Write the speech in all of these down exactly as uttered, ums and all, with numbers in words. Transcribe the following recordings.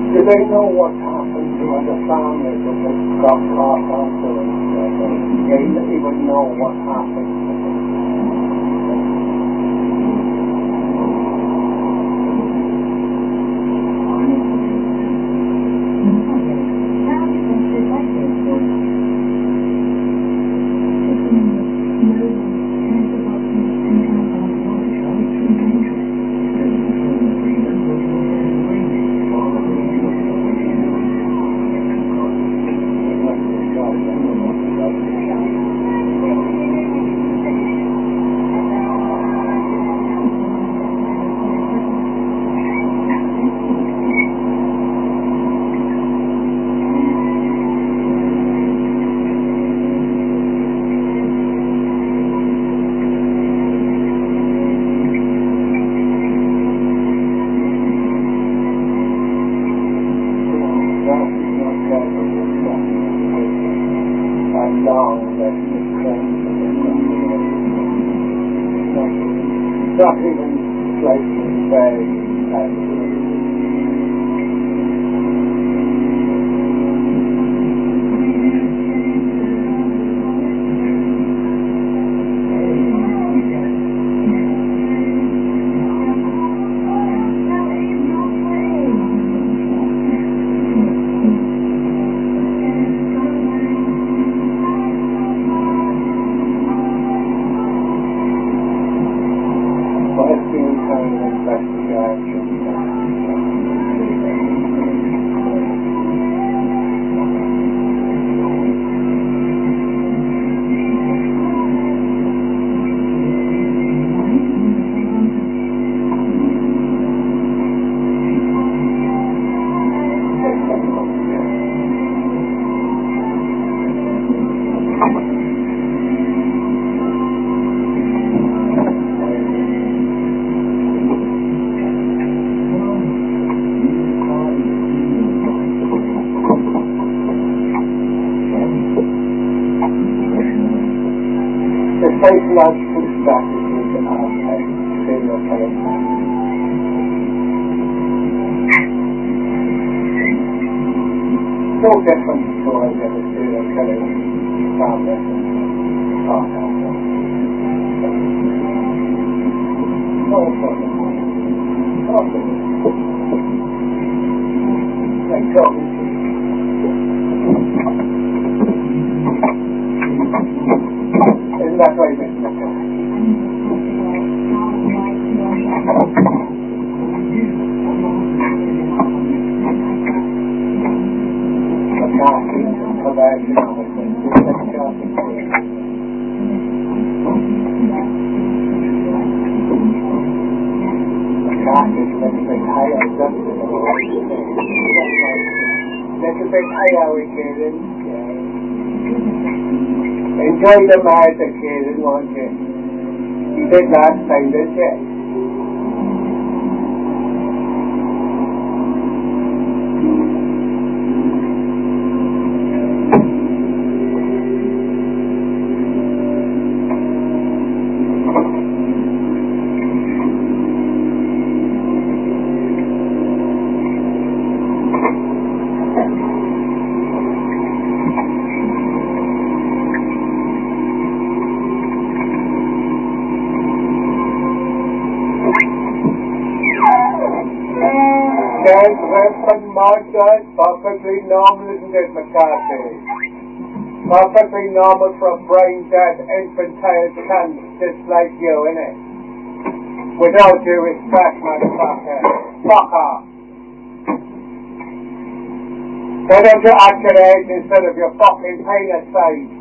Do they know what happened to other families that have got passed on to them? They even know what happened to them. Not even slightly very psychological strategies are serial killing. No different to any other serial killing found in South Africa. No problem. Like talking to you. Isn't that right, Mister McCarthy? McCarthy, conversion of it. McCarthy's a little bit higher, doesn't it? Little bit higher, we get in. Enjoy the marriage occasion, won't you? You did last time, didn't you? That's perfectly normal, isn't it, McCarthy? Perfectly normal for a brain dead, infantile cunt just like you, innit? With all due respect, motherfucker. Fuck off. Why don't you act your age instead of your fucking penis size?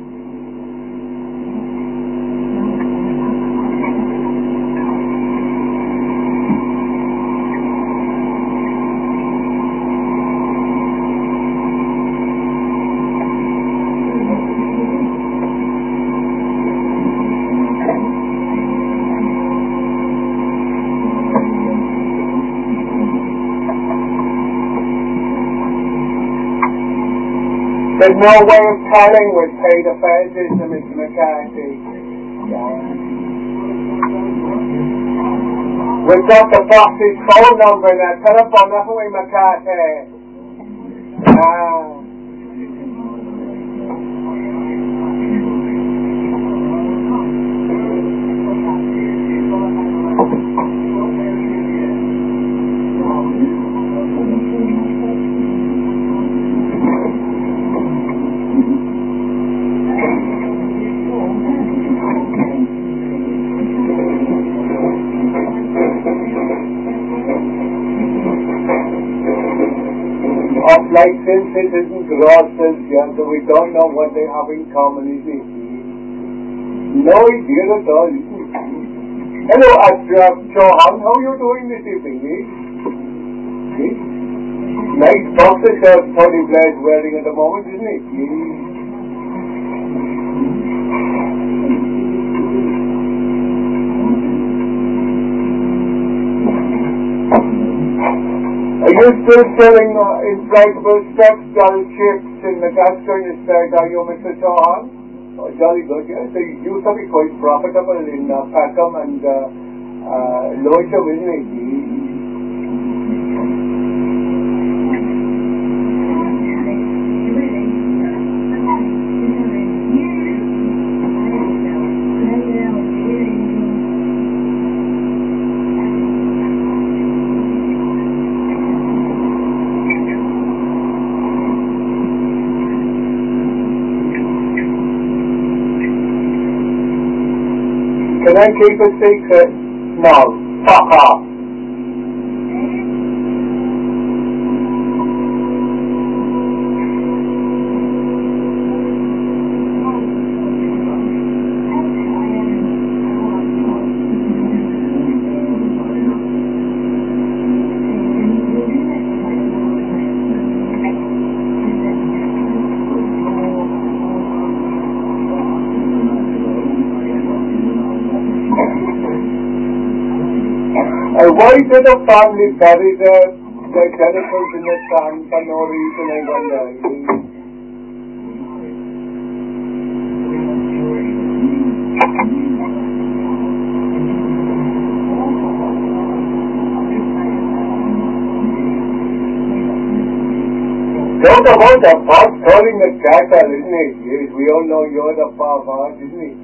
There's no way of telling with paid affairs, is there, Mister McCarthy? Yeah. We've got the boss's phone number now. Telephone that way, McCarthy. Ah. Like since it isn't grosses, yeah, so we don't know what they have in common, is it? No idea at all, is it? Hello, Ashraf Chauhan, how are you doing this evening, eh? Eh? Nice boxer shirt Tony Blair's wearing at the moment, isn't it? Eh? Are you still selling uh, inflatable sex doll chips in the Gascoigne estate, are you, Mister Chauhan? Oh, jolly good, yes. They used to be quite profitable in uh, Peckham and uh, uh, Lewisham, isn't it? Can I keep a secret? No. Fuck off. Uh, why did the family bury their, their genitals in the sand for no reason, I wonder? Talk about the pot calling the cattle, isn't it? Yes, we all know you're the pervert, isn't it?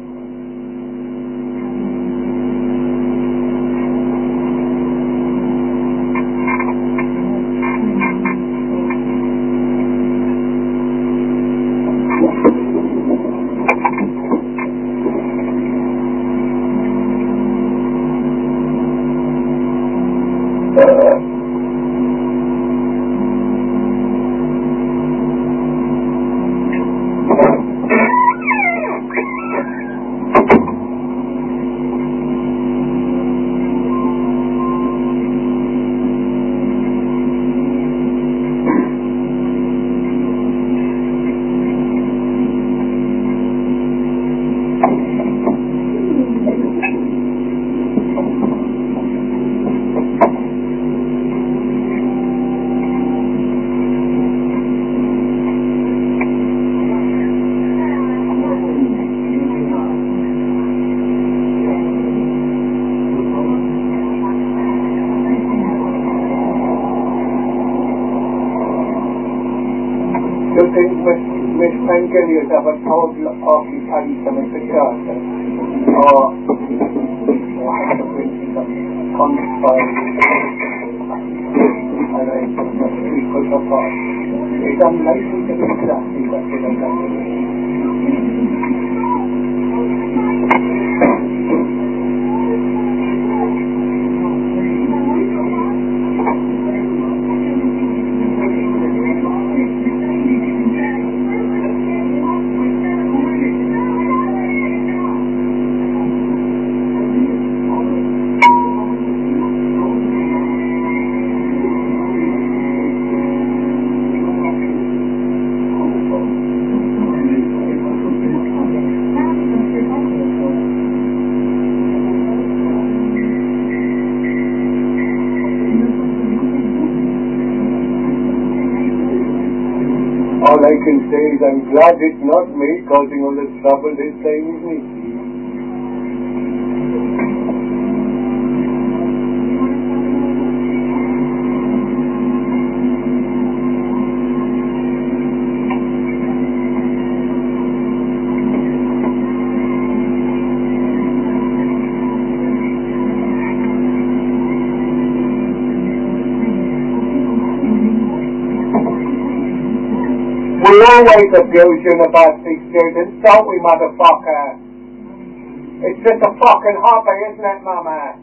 You think Miss, Miss Pangelius have a total of the party to Mister Carter? Or I have to bring some conspired arrangements equal to part. It's unlikely to be exactly what they have done. All I can say is I'm glad it's not me causing all this trouble this time, isn't it? always abuse university students, don't we, motherfucker? It's just a fucking hobby, isn't it, mama?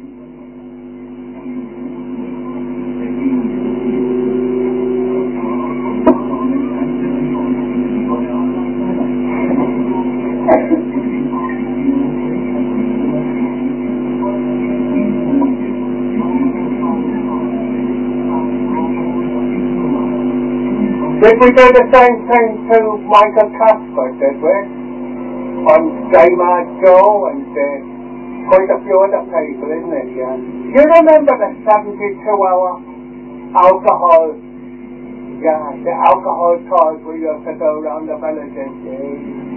Did we do the same thing to Michael Casper, did we? On Gay Mad Joe and uh, quite a few other people, isn't it, yeah? Do you remember the seventy-two hour alcohol, yeah, the alcohol tours we used to go around the villages, yeah?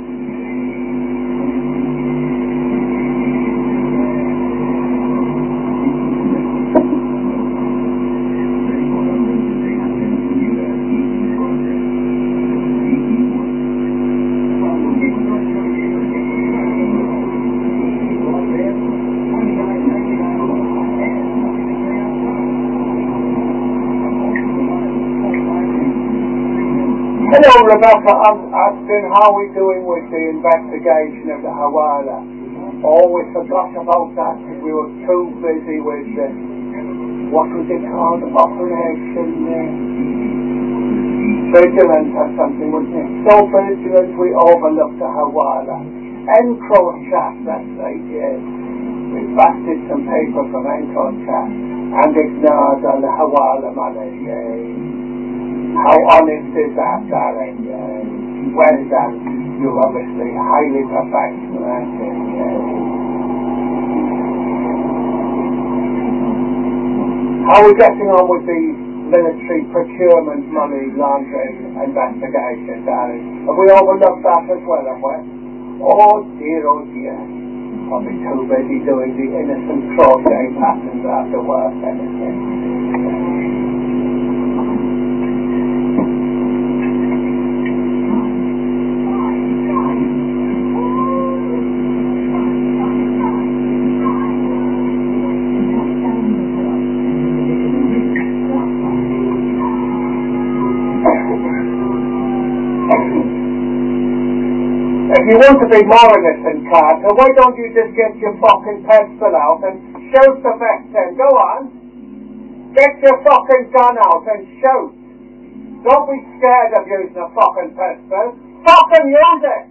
Hello, Rebecca. I'm asking how we're doing with the investigation of the Hawala. Oh, we forgot about that because we were too busy with the, what was it called, Operation uh, Vigilant or something, wasn't it? So vigilant we overlooked the Hawala. Encrochat, that's right, yes. We busted some paper from Encrochat and ignored all the Hawala money, yes. How honest is that, darling? Uh, well done. You're obviously highly professional, aren't you? Uh, how are we getting on with the military procurement money laundering investigation, darling? Have we overlooked that as well, have we? Oh dear, oh dear. I'll be too busy doing the innocent crochet patterns after work, anything. If you want to be more innocent, Carter, why don't you just get your fucking pistol out and shoot the victim? Go on. Get your fucking gun out and shoot. Don't be scared of using a fucking pistol. Fucking use it!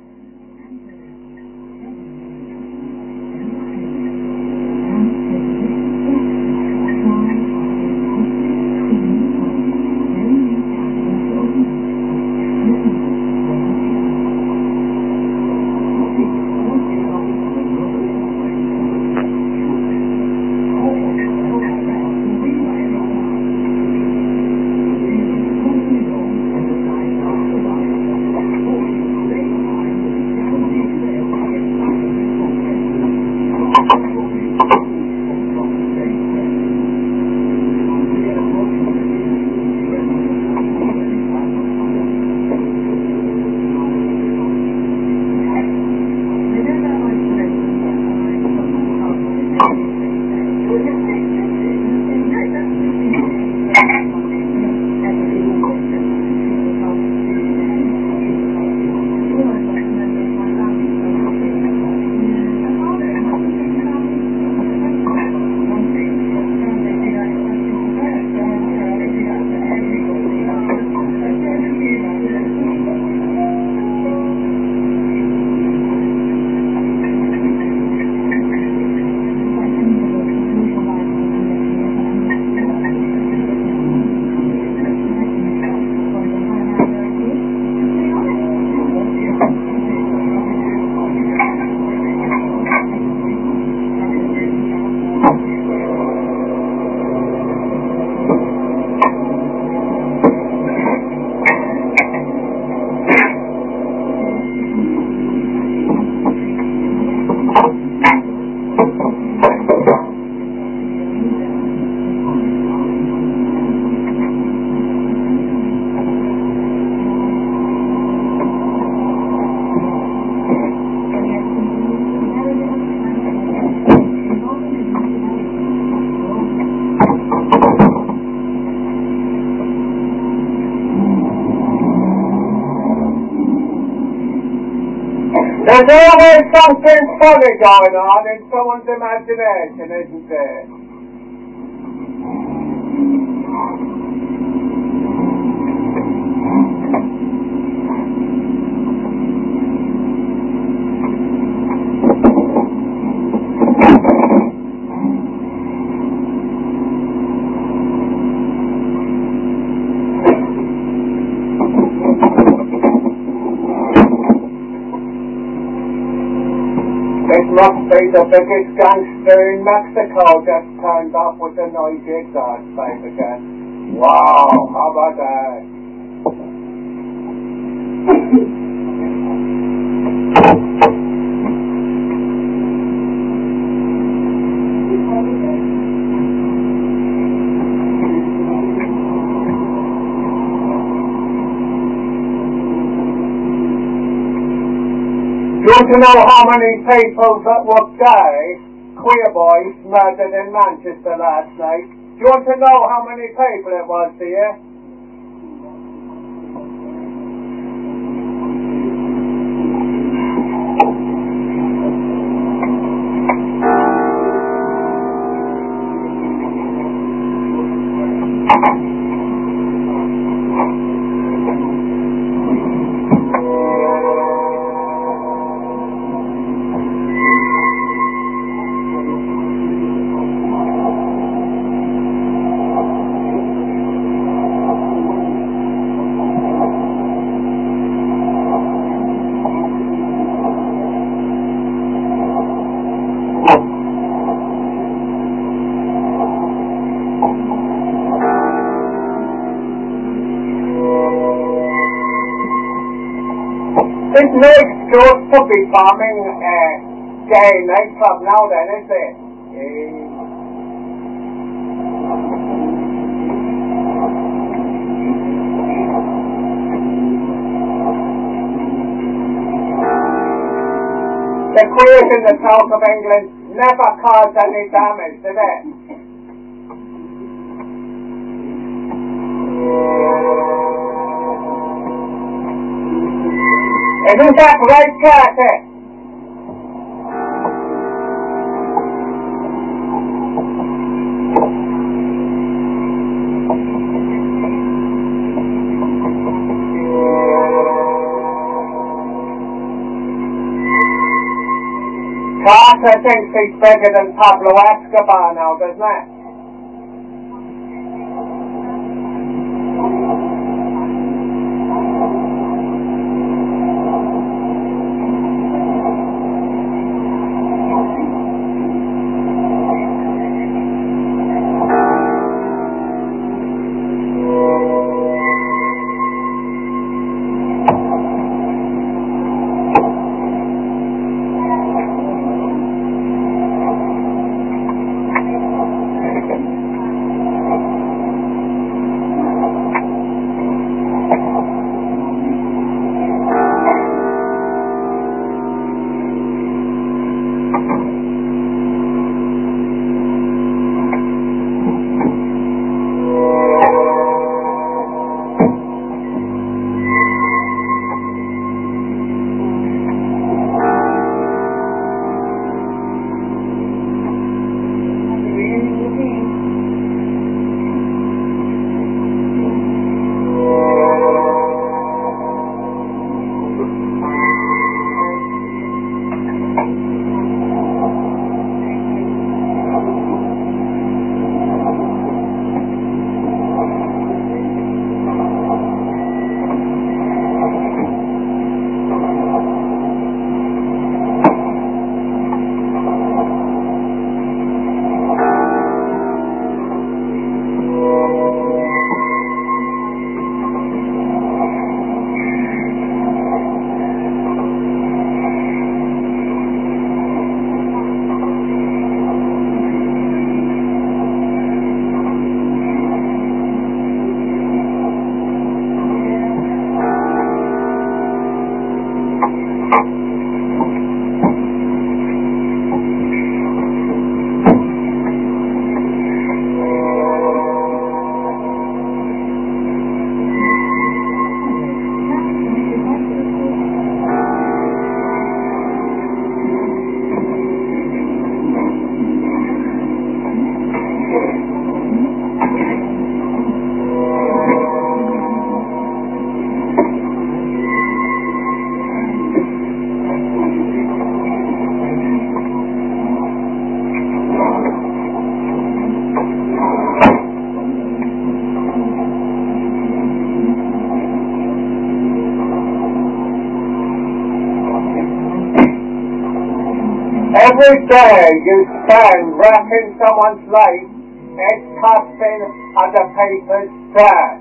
There's always something funny going on in someone's imagination, isn't there? This must be the biggest gangster in Mexico just turned up with the noisy exhaust pipe again. Wow, how about that? Do you want to know how many people that were gay, queer boys, murdered in Manchester last night? Do you want to know how many people it was, do you? It's no excuse to be bombing a gay nightclub now then, is it? Yeah. The queers in the south of England never caused any damage, did they? Isn't that right, Kathy? Carter thinks he's bigger than Pablo Escobar now, doesn't he? Every day you spend wrecking someone's life, it's costing other people's dirt.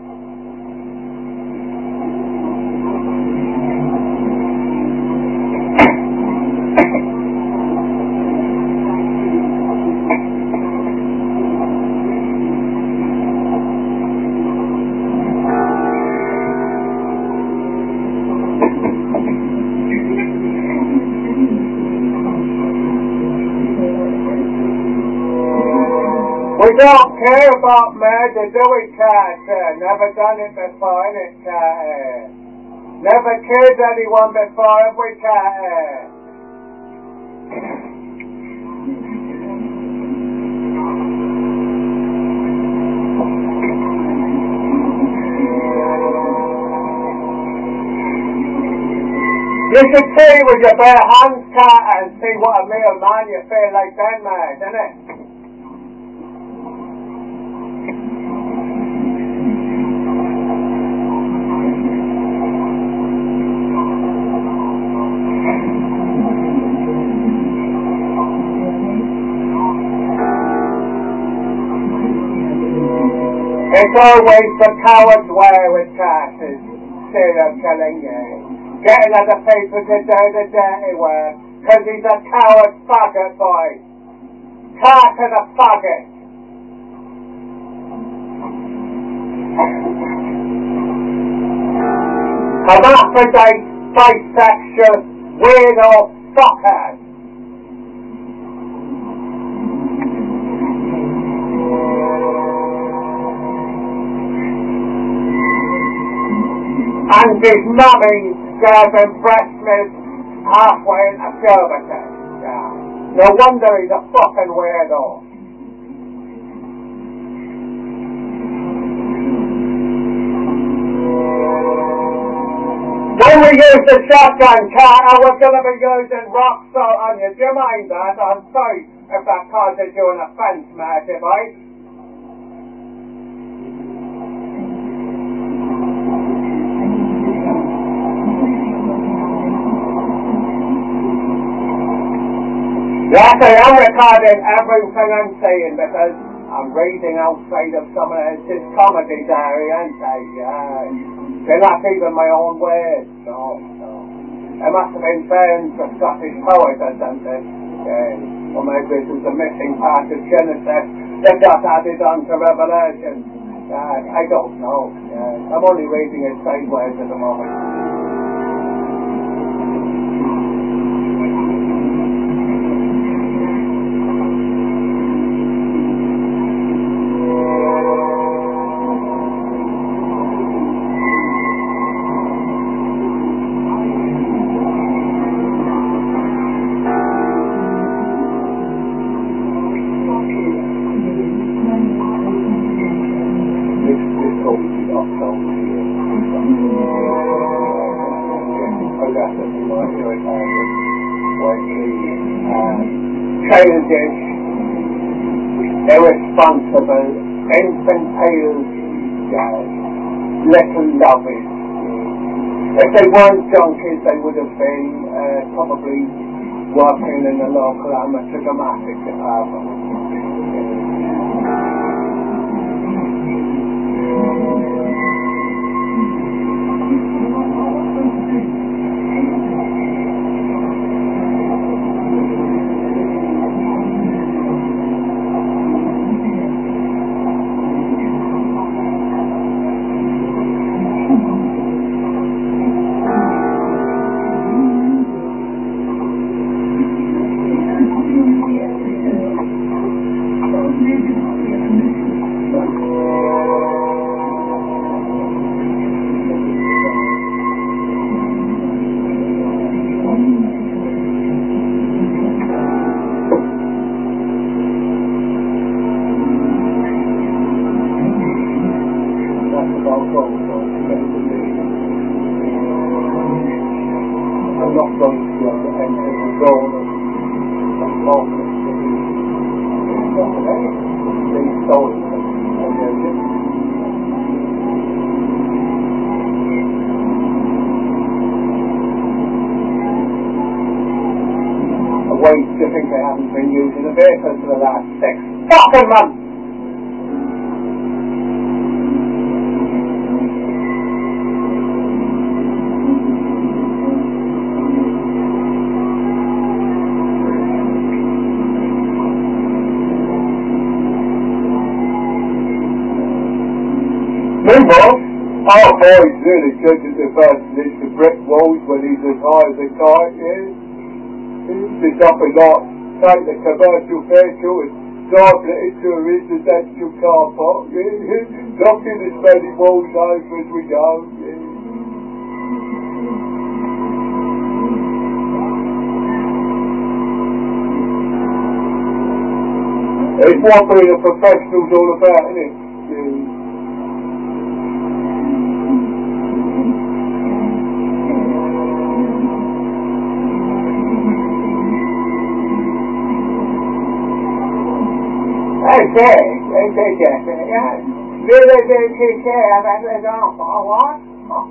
We don't care about murder, do we, Carter? Never done it before, innit, Carter? Never killed anyone before, have we, Carter? You should see with your bare hands, Carter, and see what a real man you feel like then, mate, innit? It's always the coward's way with Carters, serial killing, yeah. Getting other people to do the dirty work, because he's a coward faggot, boy. Carter the faggot. Hermaphrodite, bisexual, weirdo fuckhead. And his mummy gave him breast milk halfway into puberty. Yeah. No wonder he's a fucking weirdo. When we use the shotgun, Carter, we're going to be using rock salt on you. Do you mind that? I'm sorry if that causes you an offence, mate, right? Yes, I am recording everything I'm saying because I'm reading outside of some of his comedy diary, aren't I? Yeah. They're not even my own words. No, no. It must have been found for Scottish poets or something. Yeah. Or maybe it was a missing part of Genesis that got added on to Revelation. Yeah, I don't know. Yeah. I'm only reading it sideways at the moment. Childish, irresponsible, infantile, uh, little lovers. If they weren't junkies, they would have been uh, probably working in the local amateur dramatic department. waste to think they haven't been using the vehicle for the last six fucking months. Meanwhile, our boy's really good at the first list of brick walls when he's as high as a kite, yeah? He's up a lot, take the commercial vehicle and drive it into a residential car park, yeah? Knocking as many walls over as we go, yeah? It's what being a professional's all about, isn't it? Yeah. Okay, okay, okay, yeah. Really, really, take care of that little off, or what? Oh.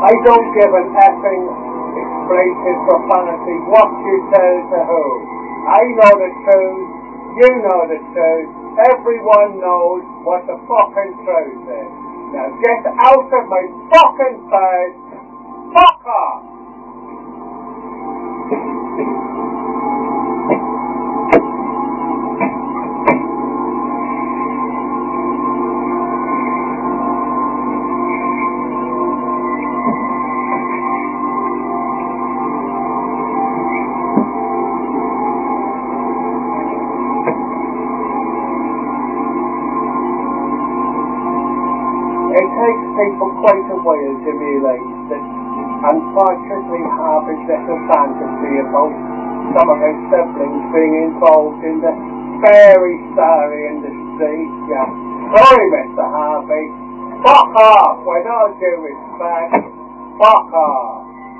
I don't give an effing expletive profanity what you tell to who. I know the truth, you know the truth, everyone knows what the fucking truth is. Now get out of my fucking face, fuck off! It takes people quite a while to realise that unfortunately Harvey's little fantasy about some of his siblings being involved in the fairy story industry. Yeah. Sorry, Mister Harvey. Fuck off, with all due respect. Fuck off.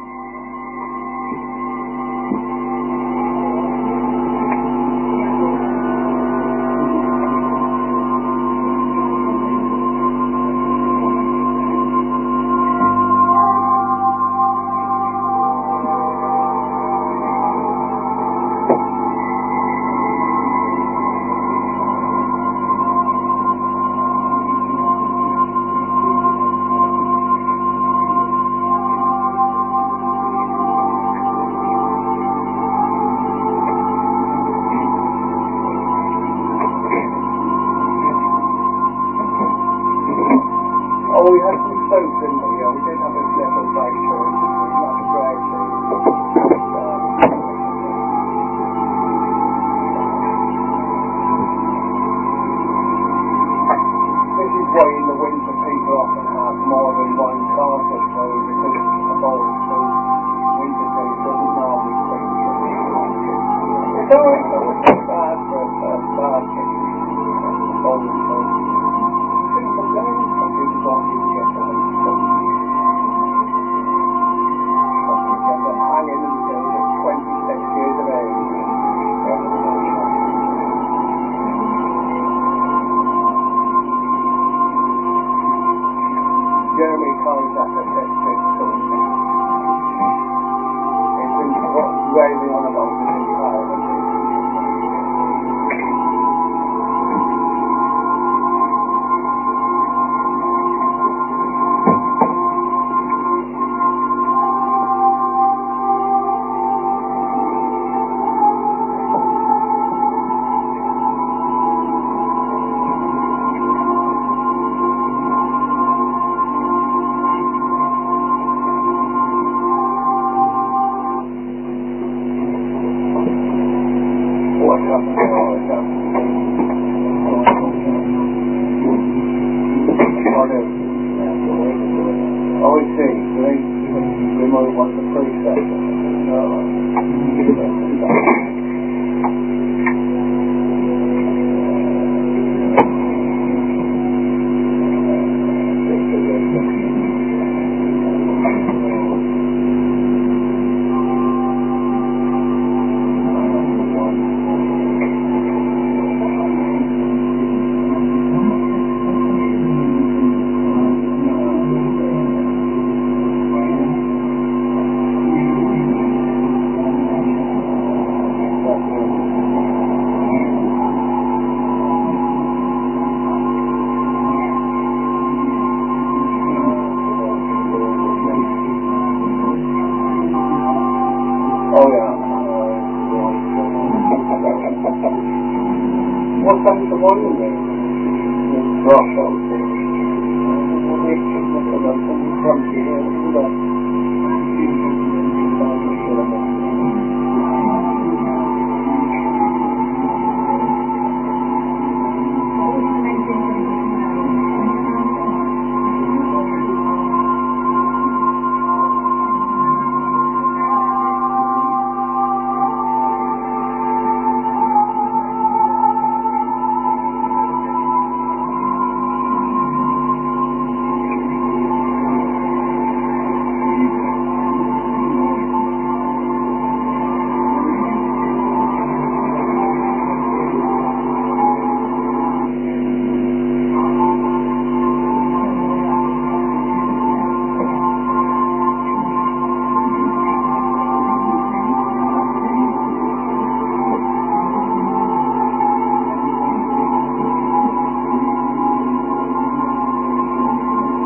Oh, we had some soap, didn't we? Yeah, we did have a little break, so it was not great. This is why in the winter people often have more than one carpet, though, because of all the winter things doesn't normally quite. It's alright, though. It's not bad for a basket. Oh, so. Some days, some people don't even get that. Hanging until they're twenty-six years of age. Jeremy calls that a history school. It's been raving on about this entirely. Oh, I see. They remote one of the precepts. No. Oh yeah. What comes to one in there? Brush out there. What do you think? What's the crunchy here?